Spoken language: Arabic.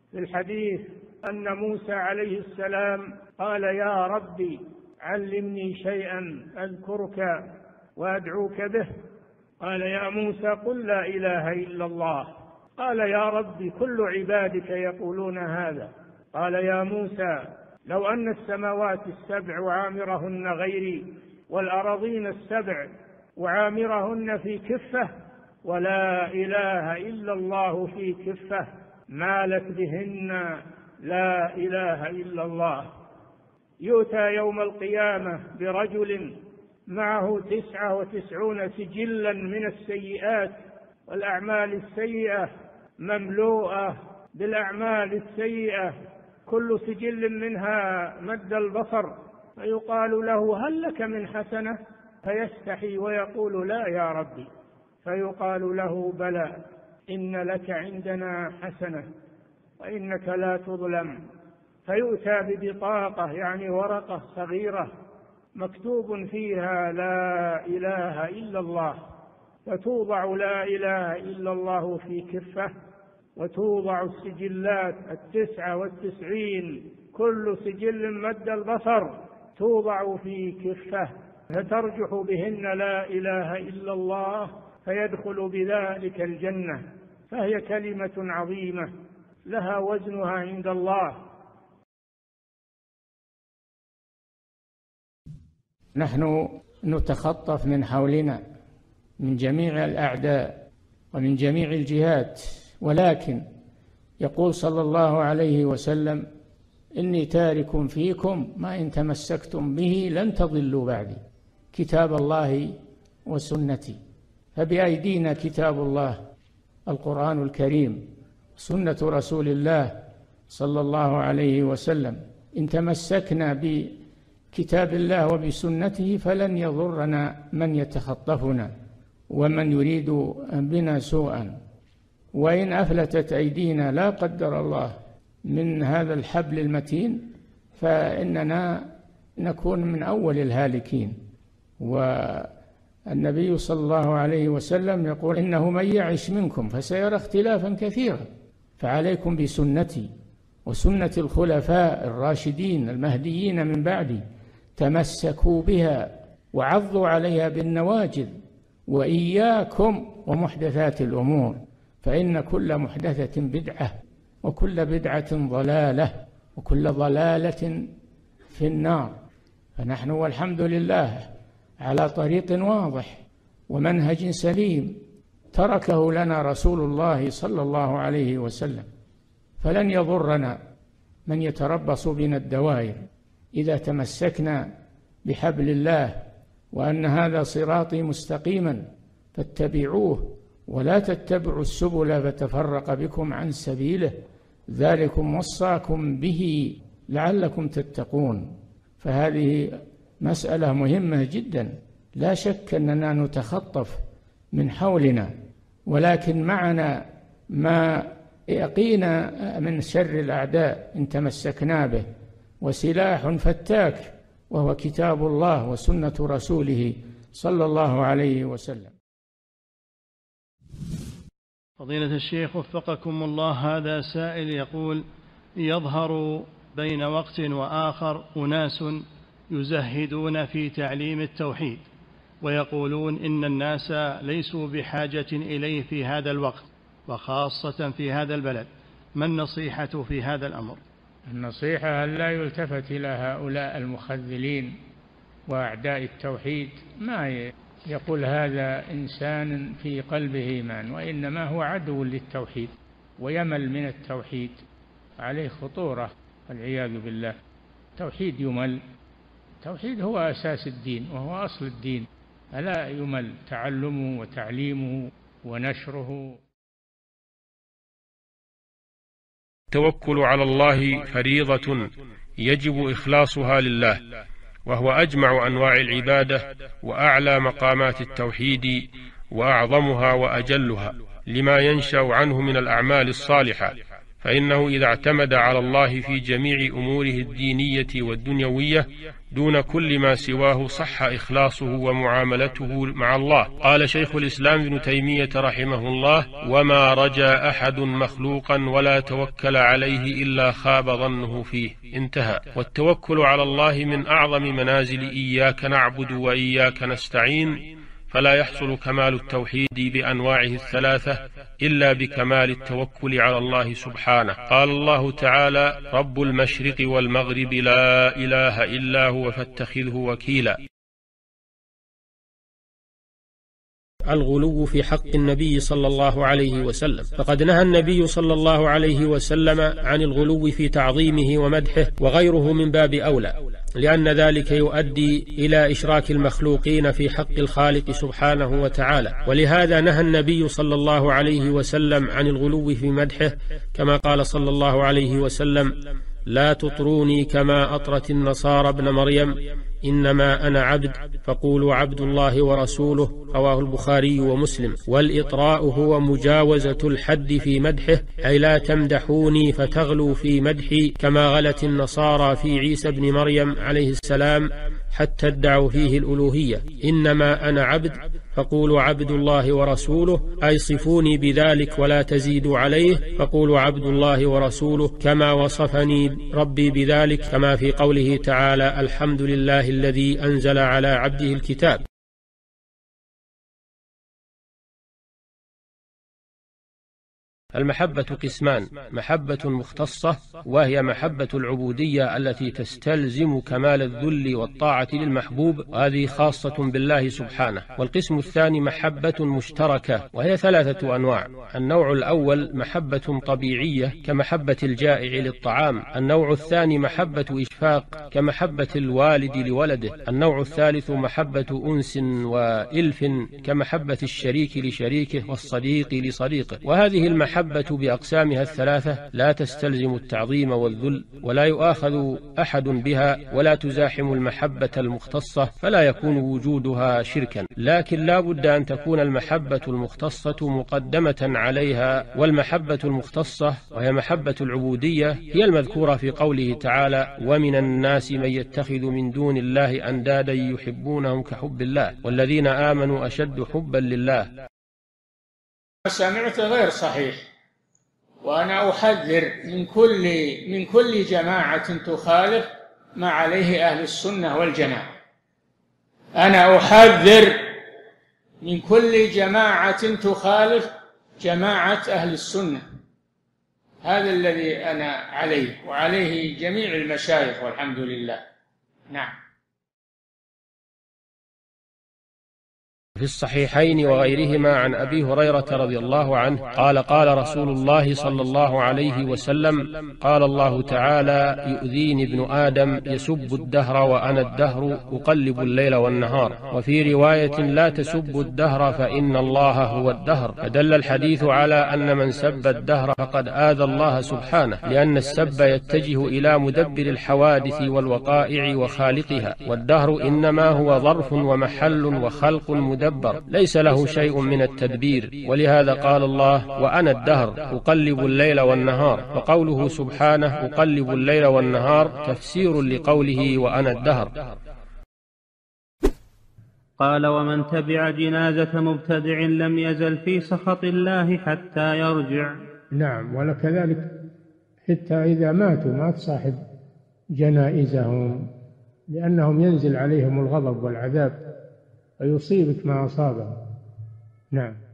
في الحديث أن موسى عليه السلام قال: يا ربي علمني شيئا أذكرك وأدعوك به. قال: يا موسى قل لا إله إلا الله. قال: يا ربي كل عبادك يقولون هذا. قال: يا موسى لو أن السماوات السبع وعامرهن غيري والأراضين السبع وعامرهن في كفة ولا إله إلا الله في كفة مالت بهن لا إله إلا الله. يؤتى يوم القيامة برجل معه 99 سجلا من السيئات، والأعمال السيئة مملوءة بالأعمال السيئة، كل سجل منها مد البصر، فيقال له: هل لك من حسنة؟ فيستحي ويقول: لا يا ربي. فيقال له: بلى، إن لك عندنا حسنة وإنك لا تظلم. فيؤتى ببطاقة، يعني ورقة صغيرة مكتوب فيها لا إله إلا الله، فتوضع لا إله إلا الله في كفة، وتوضع السجلات 99 كل سجل مد البصر توضع في كفة، فترجح بهن لا إله إلا الله، فيدخل بذلك الجنة. فهي كلمة عظيمة لها وزنها عند الله. نحن نتخطف من حولنا من جميع الأعداء ومن جميع الجهات، ولكن يقول صلى الله عليه وسلم: إني تارك فيكم ما إن تمسكتم به لن تضلوا بعدي، كتاب الله وسنتي. فبأيدينا كتاب الله القرآن الكريم، سنة رسول الله صلى الله عليه وسلم. إن تمسكنا بكتاب الله وبسنته فلن يضرنا من يتخطفنا ومن يريد بنا سوءا. وإن أفلتت أيدينا لا قدر الله من هذا الحبل المتين فإننا نكون من أول الهالكين. والنبي صلى الله عليه وسلم يقول: إنه من يعش منكم فسيرى اختلافا كثيرا، فعليكم بسنتي وسنة الخلفاء الراشدين المهديين من بعدي، تمسكوا بها وعضوا عليها بالنواجذ، وإياكم ومحدثات الأمور، فإن كل محدثة بدعة وكل بدعة ضلالة وكل ضلالة في النار. فنحن والحمد لله على طريق واضح ومنهج سليم تركه لنا رسول الله صلى الله عليه وسلم، فلن يضرنا من يتربص بنا الدوائر إذا تمسكنا بحبل الله، وأن هذا صراطي مستقيما فاتبعوه ولا تتبعوا السبل فتفرق بكم عن سبيله، ذلكم وصاكم به لعلكم تتقون. فهذه مسألة مهمة جدا، لا شك أننا نتخطف من حولنا، ولكن معنا ما يقينا من شر الأعداء إن تمسكنا به، وسلاح فتاك وهو كتاب الله وسنة رسوله صلى الله عليه وسلم. فضيلة الشيخ وفقكم الله، هذا سائل يقول: يظهر بين وقت وآخر أناس يزهدون في تعليم التوحيد ويقولون إن الناس ليسوا بحاجة إليه في هذا الوقت وخاصة في هذا البلد، ما النصيحة في هذا الأمر؟ النصيحة أن لا يلتفت إلى هؤلاء المخذلين وأعداء التوحيد، ما يقول هذا إنسان في قلبه إيمان، وإنما هو عدو للتوحيد ويمل من التوحيد، عليه خطورة والعياذ بالله. التوحيد يمل، التوحيد هو أساس الدين وهو أصل الدين، ألا يمل تعلمه وتعليمه ونشره. التوكل على الله فريضة يجب إخلاصها لله، وهو أجمع أنواع العبادة وأعلى مقامات التوحيد وأعظمها وأجلها، لما ينشأ عنه من الأعمال الصالحة فإنه إذا اعتمد على الله في جميع أموره الدينية والدنيوية دون كل ما سواه صح إخلاصه ومعاملته مع الله. قال شيخ الإسلام ابن تيمية رحمه الله: وما رجا أحد مخلوقا ولا توكل عليه إلا خاب ظنه فيه. انتهى. والتوكل على الله من أعظم منازل إياك نعبد وإياك نستعين، فلا يحصل كمال التوحيد بأنواعه الثلاثة إلا بكمال التوكل على الله سبحانه. قال الله تعالى: رب المشرق والمغرب لا إله إلا هو فاتخذه وكيلا. الغلو في حق النبي صلى الله عليه وسلم، فقد نهى النبي صلى الله عليه وسلم عن الغلو في تعظيمه ومدحه، وغيره من باب أولى، لأن ذلك يؤدي إلى إشراك المخلوقين في حق الخالق سبحانه وتعالى. ولهذا نهى النبي صلى الله عليه وسلم عن الغلو في مدحه، كما قال صلى الله عليه وسلم: لا تطروني كما أطرت النصارى ابن مريم، إنما أنا عبد فقولوا عبد الله ورسوله. رواه البخاري ومسلم. والإطراء هو مجاوزة الحد في مدحه، أي لا تمدحوني فتغلوا في مدحي كما غلت النصارى في عيسى ابن مريم عليه السلام حتى ادعوا فيه الألوهية. إنما أنا عبد فقولوا عبد الله ورسوله، أي صفوني بذلك ولا تزيدوا عليه، فقولوا عبد الله ورسوله كما وصفني ربي بذلك، كما في قوله تعالى: الحمد لله الذي أنزل على عبده الكتاب. المحبة قسمان: محبة مختصة وهي محبة العبودية التي تستلزم كمال الذل والطاعة للمحبوب، وهذه خاصة بالله سبحانه. والقسم الثاني محبة مشتركة وهي 3 أنواع. النوع الأول محبة طبيعية كمحبة الجائع للطعام. النوع الثاني محبة إشفاق كمحبة الوالد لولده. النوع الثالث محبة أنس وإلف كمحبة الشريك لشريكه والصديق لصديقه. وهذه المحبة بأقسامها الثلاثة لا تستلزم التعظيم والذل، ولا يؤاخذ أحد بها، ولا تزاحم المحبة المختصة، فلا يكون وجودها شركا. لكن لا بد أن تكون المحبة المختصة مقدمة عليها. والمحبة المختصة وهي محبة العبودية هي المذكورة في قوله تعالى: ومن الناس من يتخذ من دون الله أندادا يحبونهم كحب الله والذين آمنوا أشد حبا لله. سمعت غير صحيح، وأنا أحذر من كل جماعة تخالف ما عليه أهل السنة والجماعة. أنا أحذر من كل جماعة تخالف جماعة أهل السنة. هذا الذي أنا عليه وعليه جميع المشايخ والحمد لله. نعم. في الصحيحين وغيرهما عن أبي هريرة رضي الله عنه قال: قال رسول الله صلى الله عليه وسلم: قال الله تعالى: يؤذيني ابن آدم يسب الدهر وأنا الدهر أقلب الليل والنهار. وفي رواية: لا تسبوا الدهر فإن الله هو الدهر. فدل الحديث على أن من سب الدهر فقد آذى الله سبحانه، لأن السب يتجه إلى مدبر الحوادث والوقائع وخالقها، والدهر إنما هو ظرف ومحل وخلق مدبر ليس له شيء من التدبير. ولهذا قال الله: وأنا الدهر أقلب الليل والنهار. وقوله سبحانه: أقلب الليل والنهار تفسير لقوله وأنا الدهر. قال: ومن تبع جنازة مبتدع لم يزل في سخط الله حتى يرجع. نعم، ولكذلك حتى إذا ماتوا ما تصاحب جنائزهم، لأنهم ينزل عليهم الغضب والعذاب ويصيبك ما أصابهم. نعم.